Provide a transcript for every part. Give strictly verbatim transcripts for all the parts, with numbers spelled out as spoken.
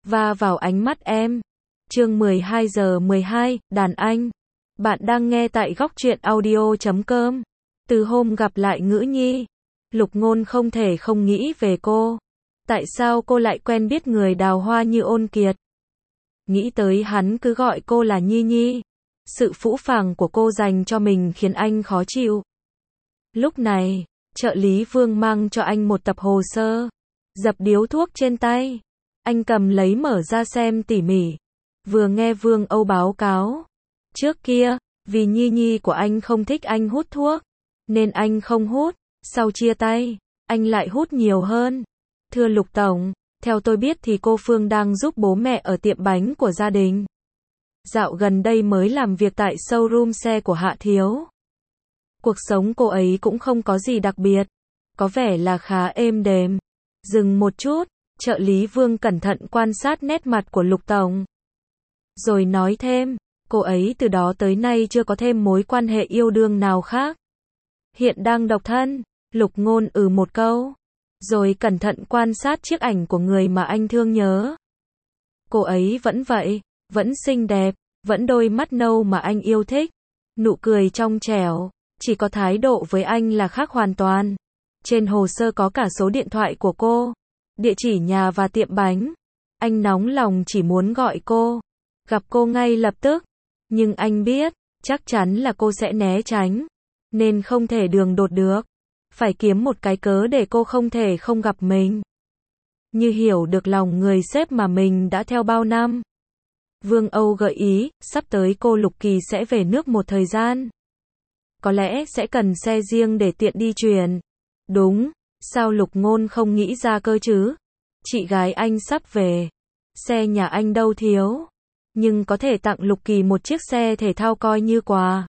va vào ánh mắt em. Chương mười hai giờ mười hai, đàn anh. Bạn đang nghe tại góc truyện audio chấm com. Từ hôm gặp lại Ngữ Nhi, Lục Ngôn không thể không nghĩ về cô. Tại sao cô lại quen biết người đào hoa như Ôn Kiệt? Nghĩ tới hắn cứ gọi cô là Nhi Nhi. Sự phũ phàng của cô dành cho mình khiến anh khó chịu. Lúc này, trợ lý Vương mang cho anh một tập hồ sơ. Dập điếu thuốc trên tay. Anh cầm lấy mở ra xem tỉ mỉ. Vừa nghe Vương Âu báo cáo. Trước kia, vì Nhi Nhi của anh không thích anh hút thuốc, nên anh không hút. Sau chia tay, anh lại hút nhiều hơn. Thưa Lục Tổng, theo tôi biết thì cô Phương đang giúp bố mẹ ở tiệm bánh của gia đình. Dạo gần đây mới làm việc tại showroom xe của Hạ Thiếu. Cuộc sống cô ấy cũng không có gì đặc biệt. Có vẻ là khá êm đềm. Dừng một chút, trợ lý Vương cẩn thận quan sát nét mặt của Lục Tổng. Rồi nói thêm, cô ấy từ đó tới nay chưa có thêm mối quan hệ yêu đương nào khác. Hiện đang độc thân. Lục Ngôn ừ một câu. Rồi cẩn thận quan sát chiếc ảnh của người mà anh thương nhớ. Cô ấy vẫn vậy, vẫn xinh đẹp, vẫn đôi mắt nâu mà anh yêu thích. Nụ cười trong trẻo, chỉ có thái độ với anh là khác hoàn toàn. Trên hồ sơ có cả số điện thoại của cô, địa chỉ nhà và tiệm bánh. Anh nóng lòng chỉ muốn gọi cô, gặp cô ngay lập tức. Nhưng anh biết, chắc chắn là cô sẽ né tránh, nên không thể đường đột được. Phải kiếm một cái cớ để cô không thể không gặp mình. Như hiểu được lòng người sếp mà mình đã theo bao năm. Vương Âu gợi ý, sắp tới cô Lục Kỳ sẽ về nước một thời gian. Có lẽ sẽ cần xe riêng để tiện đi chuyển. Đúng, sao Lục Ngôn không nghĩ ra cơ chứ? Chị gái anh sắp về. Xe nhà anh đâu thiếu. Nhưng có thể tặng Lục Kỳ một chiếc xe thể thao coi như quà.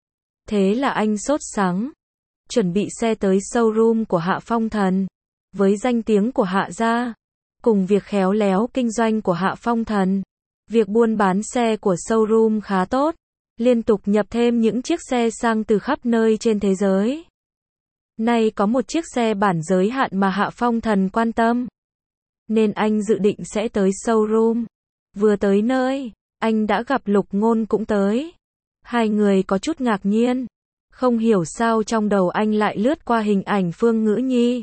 Thế là anh sốt sắng. Chuẩn bị xe tới showroom của Hạ Phong Thần. Với danh tiếng của Hạ gia, cùng việc khéo léo kinh doanh của Hạ Phong Thần, việc buôn bán xe của showroom khá tốt, liên tục nhập thêm những chiếc xe sang từ khắp nơi trên thế giới. Nay có một chiếc xe bản giới hạn mà Hạ Phong Thần quan tâm, nên anh dự định sẽ tới showroom. Vừa tới nơi, anh đã gặp Lục Ngôn cũng tới. Hai người có chút ngạc nhiên. Không hiểu sao trong đầu anh lại lướt qua hình ảnh Phương Ngữ Nhi.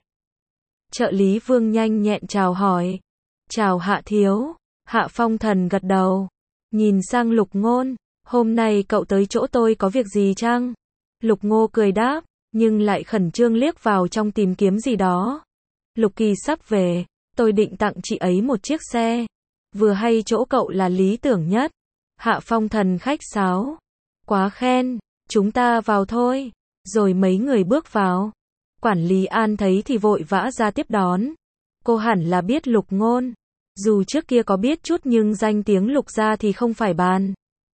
Trợ lý Vương nhanh nhẹn chào hỏi. Chào Hạ Thiếu. Hạ Phong Thần gật đầu. Nhìn sang Lục Ngôn. Hôm nay cậu tới chỗ tôi có việc gì chăng? Lục Ngô cười đáp, nhưng lại khẩn trương liếc vào trong tìm kiếm gì đó. Lục Kỳ sắp về. Tôi định tặng chị ấy một chiếc xe. Vừa hay chỗ cậu là lý tưởng nhất. Hạ Phong Thần khách sáo. Quá khen. Chúng ta vào thôi. Rồi mấy người bước vào. Quản lý An thấy thì vội vã ra tiếp đón. Cô hẳn là biết Lục Ngôn. Dù trước kia có biết chút nhưng danh tiếng Lục gia thì không phải bàn.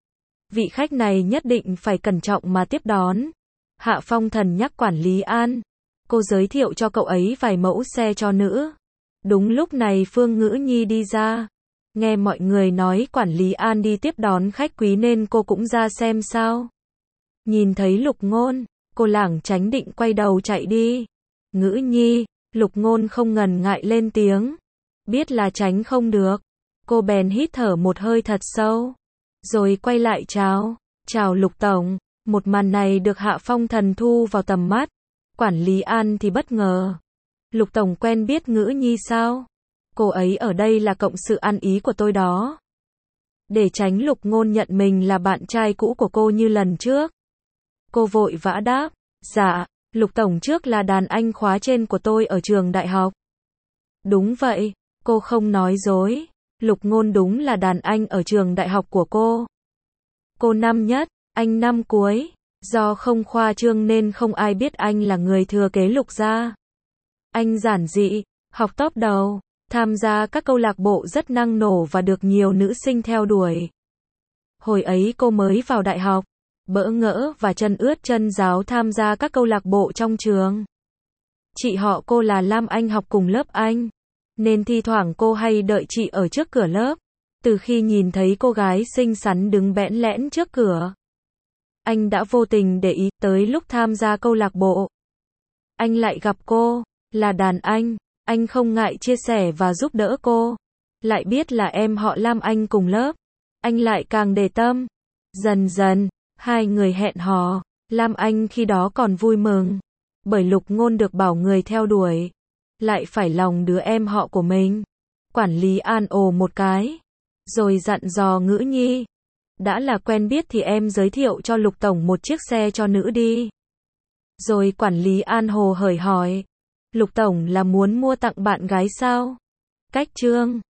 Vị khách này nhất định phải cẩn trọng mà tiếp đón. Hạ Phong Thần nhắc quản lý An. Cô giới thiệu cho cậu ấy vài mẫu xe cho nữ. Đúng lúc này Phương Ngữ Nhi đi ra. Nghe mọi người nói quản lý An đi tiếp đón khách quý nên cô cũng ra xem sao. Nhìn thấy Lục Ngôn, cô lảng tránh định quay đầu chạy đi. Ngữ Nhi, Lục Ngôn không ngần ngại lên tiếng. Biết là tránh không được. Cô bèn hít thở một hơi thật sâu. Rồi quay lại chào. Chào Lục Tổng. Một màn này được Hạ Phong Thần thu vào tầm mắt. Quản lý An thì bất ngờ. Lục Tổng quen biết Ngữ Nhi sao? Cô ấy ở đây là cộng sự ăn ý của tôi đó. Để tránh Lục Ngôn nhận mình là bạn trai cũ của cô như lần trước. Cô vội vã đáp, dạ, Lục Tổng trước là đàn anh khóa trên của tôi ở trường đại học. Đúng vậy, cô không nói dối, Lục Ngôn đúng là đàn anh ở trường đại học của cô. Cô năm nhất, anh năm cuối, do không khoa trương nên không ai biết anh là người thừa kế Lục gia. Anh giản dị, học top đầu, tham gia các câu lạc bộ rất năng nổ và được nhiều nữ sinh theo đuổi. Hồi ấy cô mới vào đại học. Bỡ ngỡ và chân ướt chân ráo tham gia các câu lạc bộ trong trường. Chị họ cô là Lam Anh học cùng lớp anh, nên thi thoảng cô hay đợi chị ở trước cửa lớp. Từ khi nhìn thấy cô gái xinh xắn đứng bẽn lẽn trước cửa, anh đã vô tình để ý. Tới lúc tham gia câu lạc bộ, anh lại gặp cô, là đàn anh, anh không ngại chia sẻ và giúp đỡ cô. lại biết là em họ Lam Anh cùng lớp, anh lại càng để tâm. Dần dần, hai người hẹn hò, Lam Anh khi đó còn vui mừng, bởi Lục Ngôn được bảo người theo đuổi, lại phải lòng đứa em họ của mình. Quản lý An ồ một cái, rồi dặn dò Ngữ Nhi, đã là quen biết thì em giới thiệu cho Lục Tổng một chiếc xe cho nữ đi. Rồi quản lý An hồ hởi hỏi, Lục Tổng là muốn mua tặng bạn gái sao? Cách trương